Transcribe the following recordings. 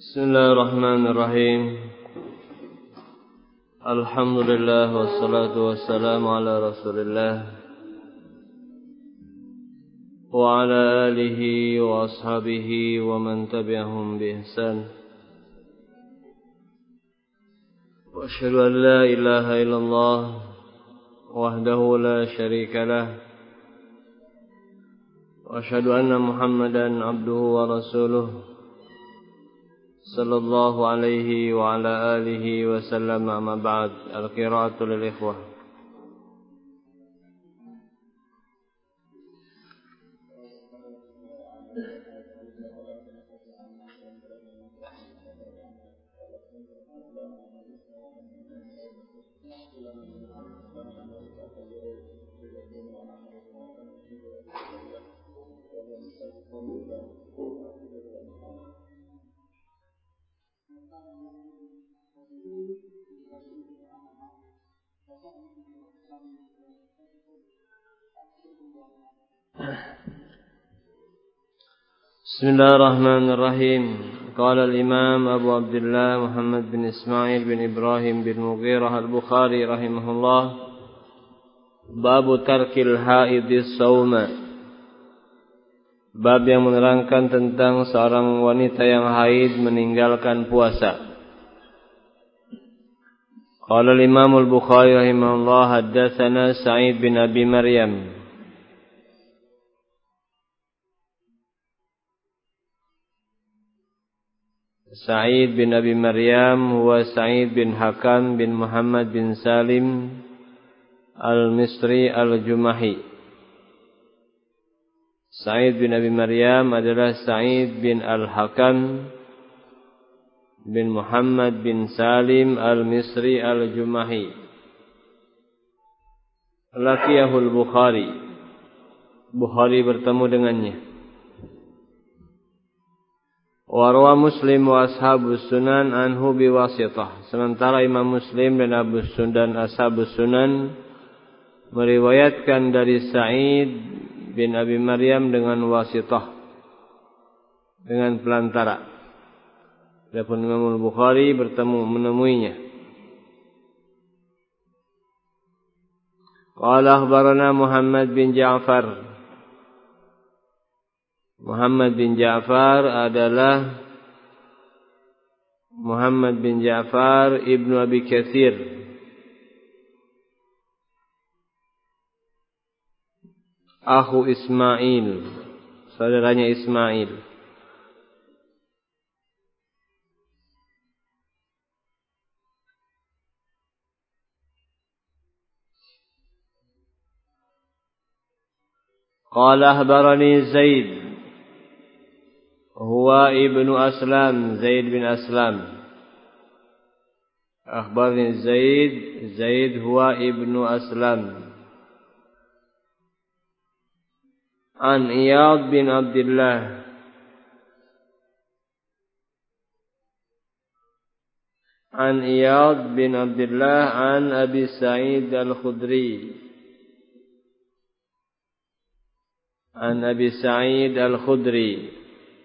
Bismillahirrahmanirrahim. Alhamdulillah wassalatu wassalamu ala Rasulillah wa ala alihi wa ashabihi wa man tabi'ahum bi ihsan. Wa asyhadu an la ilaha illallah wahdahu la syarika lah wa asyhadu anna Muhammadan abduhu wa rasuluh sallallahu alaihi wa ala alihi wa sallam. Amma ba'd. Al-qira'atu lil ikhwah. Bismillahirrahmanirrahim. Qala al-Imam Abu Abdullah Muhammad bin Ismail bin Ibrahim bin Mughirah al-Bukhari rahimahullah, Babu tarkil haidis sauma. Bab yang menerangkan tentang seorang wanita yang haid meninggalkan puasa. Qala al-Imam al-Bukhari rahimahullah, haddatsana Sa'id bin Abi Maryam. Sa'id bin Abi Maryam huwa Sa'id bin Hakam bin Muhammad bin Salim al-Misri al-Jumahi. Sa'id bin Abi Maryam adalah Sa'id bin al-Hakam bin Muhammad bin Salim al-Misri al-Jumahi. Laqiyahul Bukhari. Bukhari bertemu dengannya. Warwa Muslim wa ashabus sunan anhu biwasitah. Sementara Imam Muslim dan ashabus sunan meriwayatkan dari Sa'id bin Abi Maryam dengan wasitah, dengan pelantara. Adapun Imam Bukhari menemuinya. Qala akhbarana Muhammad bin Ja'far. Muhammad bin Ja'far adalah Muhammad bin Ja'far ibnu Abi Katsir, akhu Ismail, saudaranya Ismail. Qala akhbarani Zaid, huwa ibnu Aslam, Zaid bin Aslam. Akhbarani Zaid huwa ibnu Aslam. An Iyad bin Abdullah. An Iyad bin Abdullah an Abi Sa'id al-Khudri. An Abi Sa'id al-Khudri.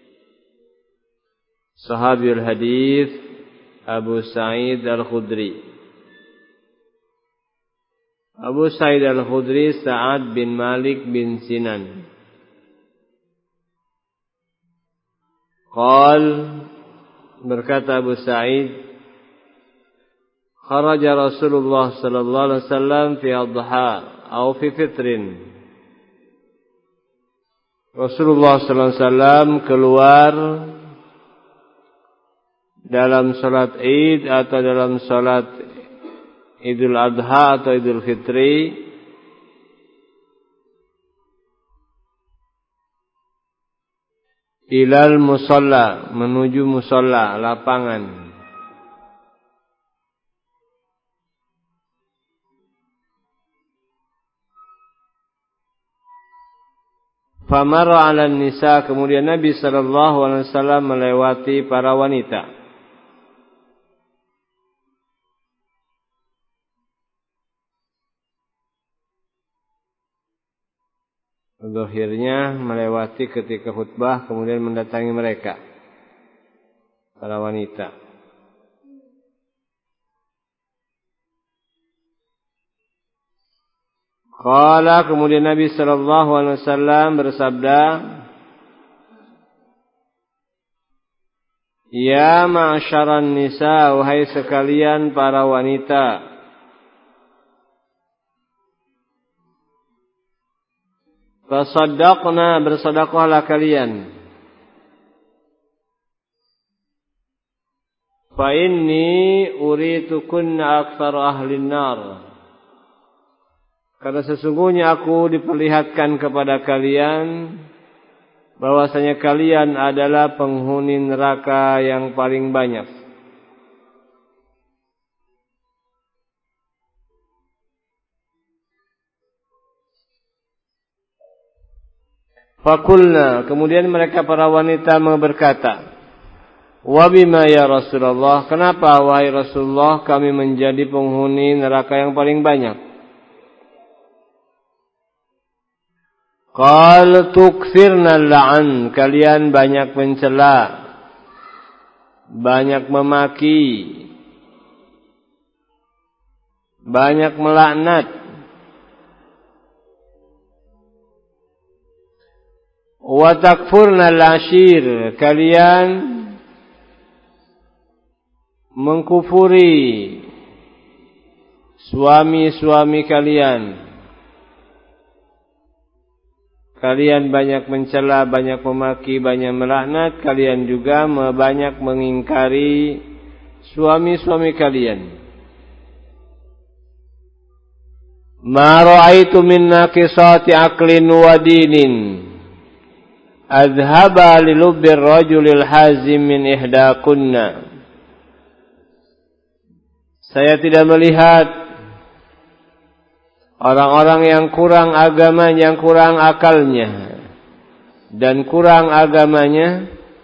Sahabiyul hadis Abu Sa'id al-Khudri. Abu Sa'id al-Khudri Sa'ad bin Malik bin Sinan. Qal, berkata Abu Sa'id, kharaja Rasulullah sallallahu alaihi wasallam fi adha atau fi fitrin. Rasulullah sallallahu alaihi wasallam keluar dalam salat Id atau dalam salat Idul Adha atau Idul Fitri, ilal musalla, menuju musalla, lapangan. Famara 'alan nisa, kemudian Nabi sallallahu alaihi wasallam melewati para wanita. Zahirnya melewati ketika khutbah kemudian mendatangi mereka. para wanita. Qala, kemudian Nabi sallallahu alaihi wasallam bersabda, ya ma'syaran nisa, wahai sekalian para wanita, tasaddaqna, bersedekahlah kalian, fa inni uritukunna aktsar ahli nar, karena sesungguhnya aku diperlihatkan kepada kalian bahwasanya kalian adalah penghuni neraka yang paling banyak. Fakulna, kemudian mereka para wanita berkata, wa bima ya Rasulullah, kenapa wahai Rasulullah kami menjadi penghuni neraka yang paling banyak? Qal tukthirna la'an, kalian banyak mencela, banyak memaki, banyak melaknat. Wa takfurna al-ashir, kalian mengkufuri suami-suami kalian. Kalian banyak mencela, banyak memaki, banyak melaknat. Kalian juga banyak mengingkari suami-suami kalian. Ma ra'aitu min naqisati aqlin wa dinin adhaba li lubbir rajulil hazim min ihdakunna. Saya tidak melihat orang-orang yang kurang agama, yang kurang akalnya dan kurang agamanya,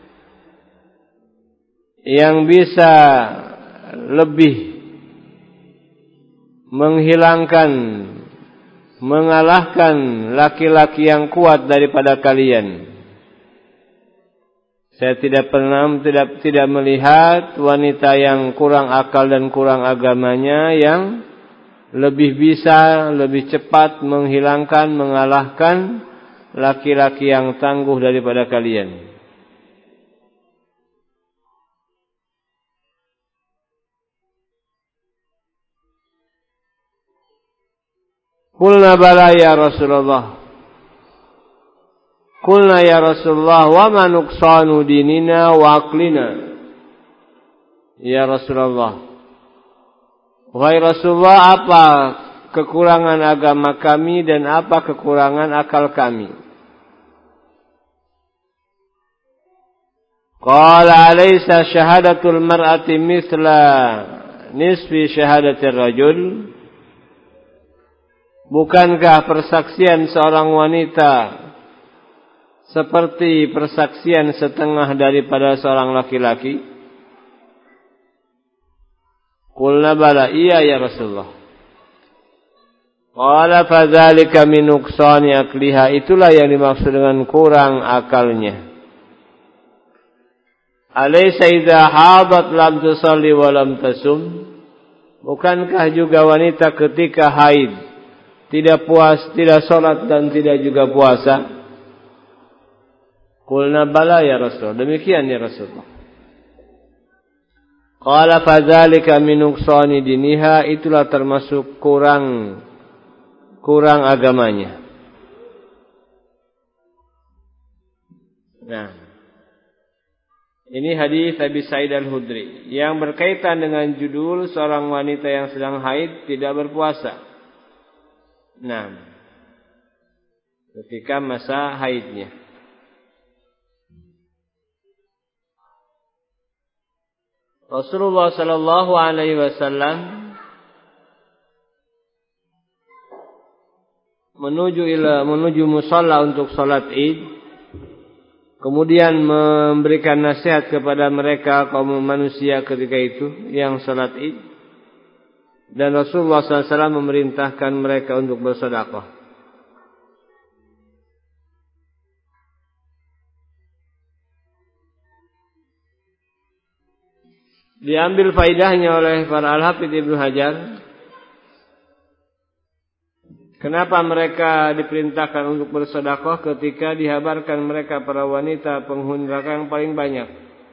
yang bisa lebih menghilangkan, mengalahkan laki-laki yang kuat daripada kalian. Saya tidak melihat wanita yang kurang akal dan kurang agamanya yang lebih bisa, lebih cepat menghilangkan, mengalahkan laki-laki yang tangguh daripada kalian. Qulna bala ya Rasulullah. Qulna ya Rasulullah, wa ma nuqsanu dinina wa aqlina. Ya Rasulullah, wahai Rasulullah, apa kekurangan agama kami dan apa kekurangan akal kami? Qala alaysa syahadatul mar'ati mithla nisfi syahadatir rajul? Bukankah persaksian seorang wanita seperti persaksian setengah daripada seorang laki-laki? Qulna bala, iya ya Rasulullah. Qala fadzalika min nuqsani akliha, itulah yang dimaksud dengan kurang akalnya. Alaysa idza hadat lam tusalli wa lam tasum? Bukankah juga wanita ketika haid tidak salat dan tidak juga puasa? Qulna bala ya Rasul, demikian ya Rasulullah. Qala fadzalika min nuqsani diniha, itulah termasuk kurang agamanya. Nah, ini hadis Abi Sa'id Al-Khudri yang berkaitan dengan judul seorang wanita yang sedang haid tidak berpuasa. Nah, ketika masa haidnya. Rasulullah sallallahu alaihi wasallam menuju musalla untuk salat Id, kemudian memberikan nasihat kepada mereka kaum manusia ketika itu yang salat Id, dan Rasulullah sallallahu alaihi wasallam memerintahkan mereka untuk bersedekah. diambil faidahnya oleh para al-Hafidz Ibnu Hajar. Kenapa mereka diperintahkan untuk bersedekah ketika dihabarkan mereka para wanita penghuni neraka yang paling banyak?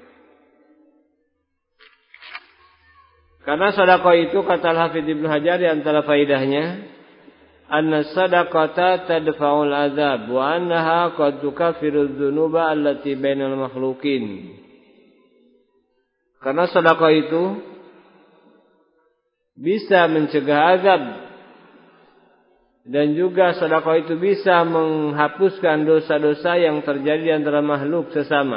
Karena sedekah itu kata al-Hafidz Ibnu Hajar di antara faidahnya anna sadaqata tadfa'ul azab wa annaha qad tukaffiru dzunuba allati bainal makhluqin. Karena sedekah itu bisa mencegah azab dan juga sedekah itu bisa menghapuskan dosa-dosa yang terjadi di antara makhluk sesama.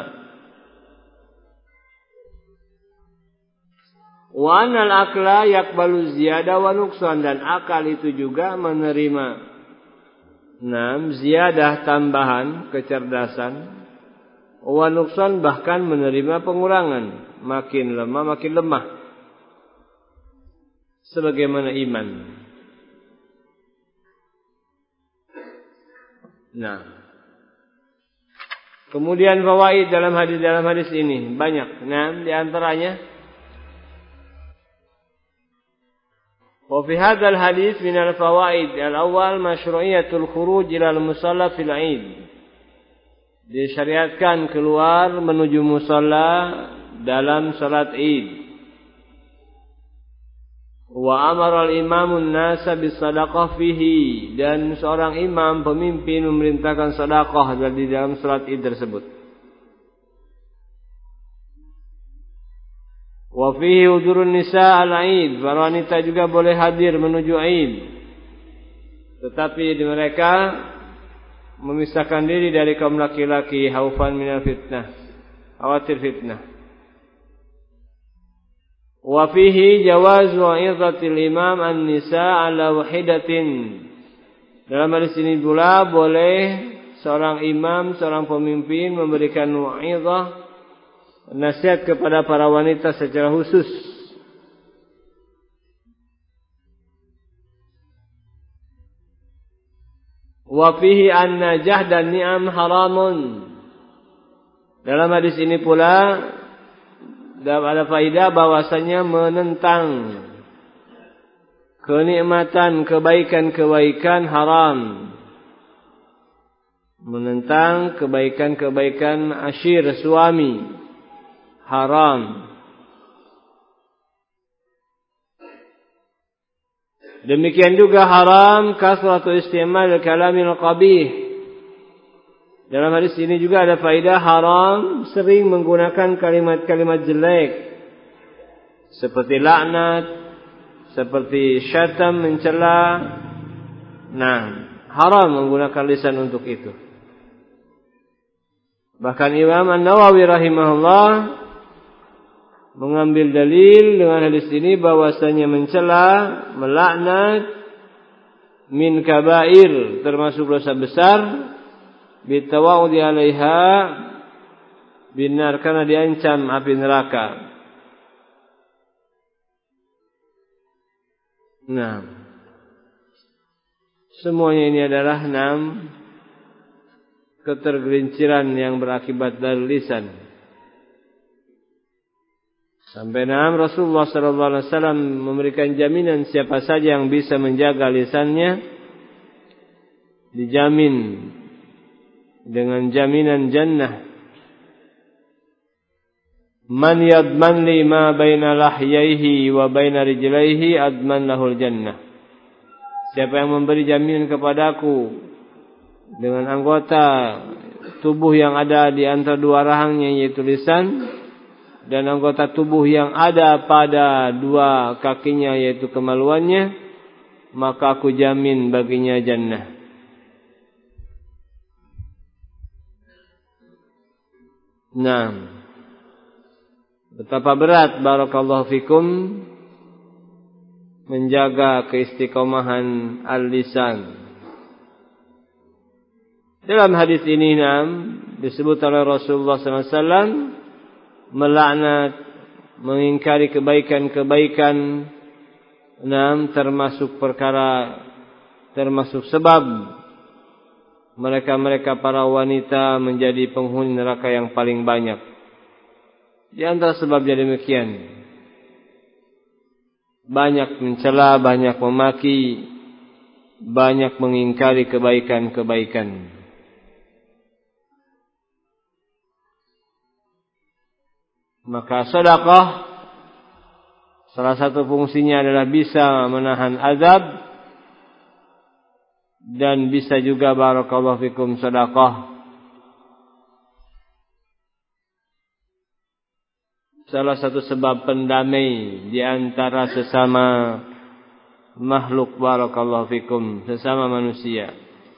Wa anal akla yaqbalu ziyada wa nuqsan, dan akal itu juga menerima ziyadah tambahan kecerdasan, wa nuqsan bahkan menerima pengurangan, makin lemah sebagaimana iman. Kemudian fawaid dalam hadis ini banyak. Di antaranya wa fi hadzal hadis min al-fawaid al-awwal masyru'iyatul khuruj ila al-musalla fil 'id. Disyariatkan keluar menuju musalla dalam salat Id. Wa amara al-imamun nasa bis-shadaqah fihi, dan seorang imam pemimpin memerintahkan sedekah di dalam salat Id tersebut. Wa fihi hudurun nisa al-Id, para wanita juga boleh hadir menuju Id. Tetapi mereka memisahkan diri dari kaum laki-laki khaufan minal fitnah, khawatir fitnah. Wa fihi jawaz wa'izatil imam an-nisa ala wahidatin. Dalam hadis ini pula boleh seorang imam, seorang pemimpin memberikan wa'izah, nasihat kepada para wanita secara khusus. Wa fihi anna jahdan ni'am haramun. Dalam hadis ini pula ada faedah bahwasanya menentang kenikmatan, kebaikan-kebaikan haram. Menentang kebaikan-kebaikan asyir suami haram. Demikian juga haram kasratu istimal kalamil qabih. Dalam hadis ini juga ada faedah haram sering menggunakan kalimat-kalimat jelek seperti laknat, seperti syatam, mencela. Haram menggunakan lisan untuk itu. Bahkan Imam An-Nawawi rahimahullah mengambil dalil dengan hadis ini bahwasanya mencela, melaknat min kabair, termasuk dosa besar, bitawa'udi 'alaiha binar, karena diancam api neraka. Semuanya ini adalah ketergelinciran yang berakibat dari lisan. Sampai Rasulullah sallallahu alaihi wasallam memberikan jaminan siapa saja yang bisa menjaga lisannya dijamin dengan jaminan jannah. Man yadman li ma baina lahyaihi wa baina rijlaihi adman lahul jannah. Siapa yang memberi jaminan kepadaku dengan anggota tubuh yang ada di antara dua rahangnya, yaitu lisan, dan anggota tubuh yang ada pada dua kakinya, yaitu kemaluannya, maka aku jamin baginya jannah. Betapa berat barakallahu fikum menjaga keistiqomahan al-lisan. Dalam hadis ini disebut oleh Rasulullah SAW melaknat, mengingkari kebaikan-kebaikan, termasuk sebab mereka para wanita menjadi penghuni neraka yang paling banyak. Di antara sebabnya demikian, banyak mencela, banyak memaki, banyak mengingkari kebaikan-kebaikan. Maka sedekah salah satu fungsinya adalah bisa menahan azab, dan bisa juga barakallahu fikum sedekah salah satu sebab pendamai di antara sesama makhluk barakallahu fikum, sesama manusia.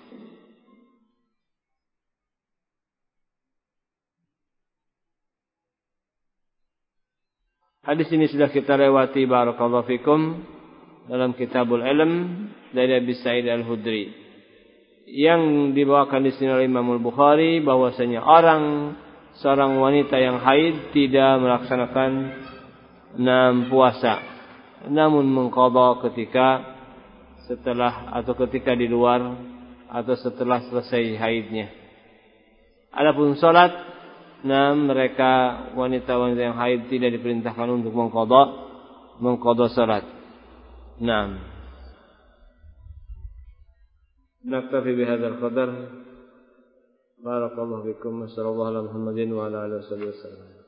Hadis ini sudah kita lewati barakallahu fikum dalam Kitabul Ilm dari Abi Sa'id Al-Khudri. Yang dibawakan di sini oleh Imam Al-Bukhari bahwasanya seorang wanita yang haid tidak melaksanakan 6 puasa, namun mengqadha ketika di luar atau setelah selesai haidnya. Adapun salat, mereka wanita-wanita yang haid tidak diperintahkan untuk mengqadha salat. Naktafi bihadzal qadar. Barakallahu fikum. Wassallallahu ala Muhammadin wa ala alihi wasallam.